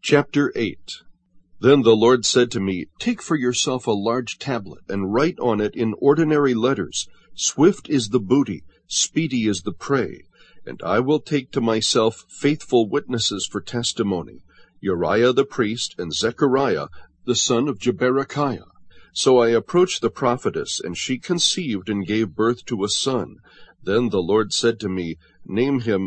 Chapter 8. Then the Lord said to me, Take for yourself a large tablet, and write on it in ordinary letters, Swift is the booty, speedy is the prey. And I will take to myself faithful witnesses for testimony, Uriah the priest, and Zechariah the son of Jeberechiah. So I approached the prophetess, and she conceived and gave birth to a son. Then the Lord said to me, Name him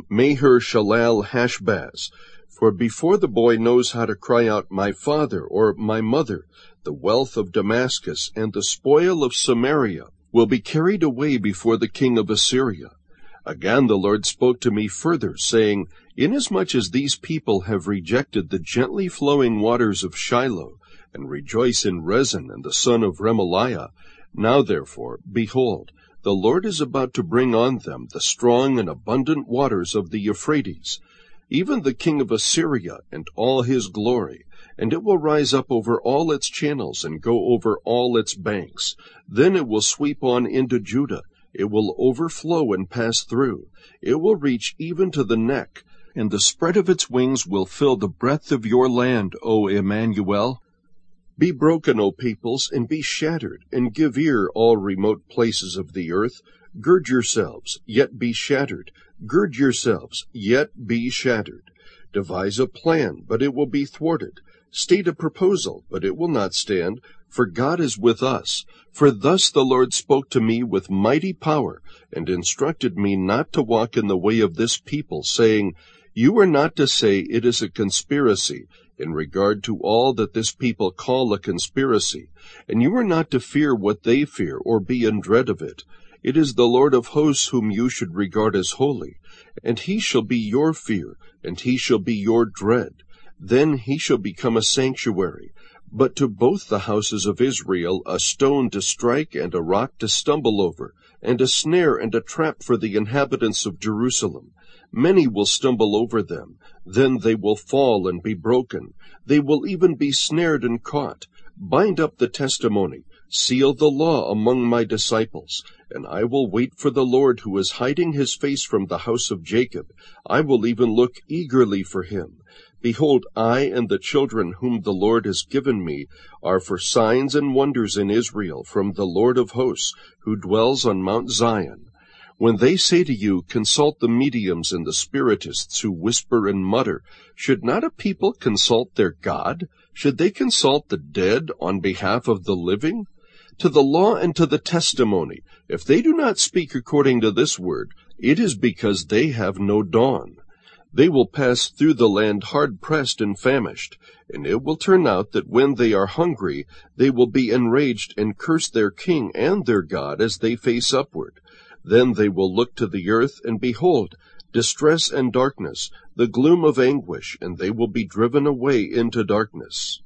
Maher-Shalal-Hashbaz. For before the boy knows how to cry out, My father, or my mother, the wealth of Damascus and the spoil of Samaria will be carried away before the king of Assyria. Again the Lord spoke to me further, saying, Inasmuch as these people have rejected the gently flowing waters of Shiloh, and rejoice in Rezin and the son of Remaliah, now therefore, behold, the Lord is about to bring on them the strong and abundant waters of the Euphrates, even the king of Assyria and all his glory, and it will rise up over all its channels and go over all its banks. Then it will sweep on into Judah. It will overflow and pass through. It will reach even to the neck, and the spread of its wings will fill the breadth of your land, O Emmanuel. Be broken, O peoples, and be shattered, and give ear, all remote places of the earth. Gird yourselves, yet be shattered. Gird yourselves, yet be shattered. Devise a plan, but it will be thwarted. State a proposal, but it will not stand, for God is with us. For thus the Lord spoke to me with mighty power, and instructed me not to walk in the way of this people, saying, You are not to say it is a conspiracy, in regard to all that this people call a conspiracy, and you are not to fear what they fear, or be in dread of it. It is the Lord of hosts whom you should regard as holy, and he shall be your fear, and he shall be your dread. Then he shall become a sanctuary, but to both the houses of Israel a stone to strike and a rock to stumble over, and a snare and a trap for the inhabitants of Jerusalem. Many will stumble over them, then they will fall and be broken. They will even be snared and caught. Bind up the testimony, seal the law among my disciples, and I will wait for the Lord who is hiding his face from the house of Jacob. I will even look eagerly for him. Behold, I and the children whom the Lord has given me are for signs and wonders in Israel from the Lord of hosts, who dwells on Mount Zion. When they say to you, Consult the mediums and the spiritists who whisper and mutter, should not a people consult their God? Should they consult the dead on behalf of the living? To the law and to the testimony, if they do not speak according to this word, it is because they have no dawn. They will pass through the land hard-pressed and famished, and it will turn out that when they are hungry, they will be enraged and curse their king and their God as they face upward. Then they will look to the earth, and behold, distress and darkness, the gloom of anguish, and they will be driven away into darkness.